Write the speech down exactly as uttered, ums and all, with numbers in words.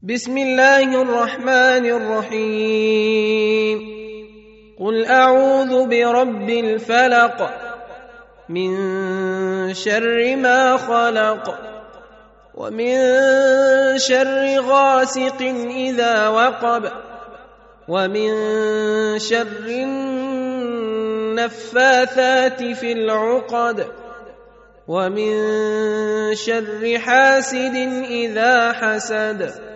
بسم الله الرحمن الرحيم قل أعوذ برب الفلق من شر ما خلق ومن شر غاسق إذا وقب ومن شر النفاثات في العقد ومن شر حاسد إذا حسد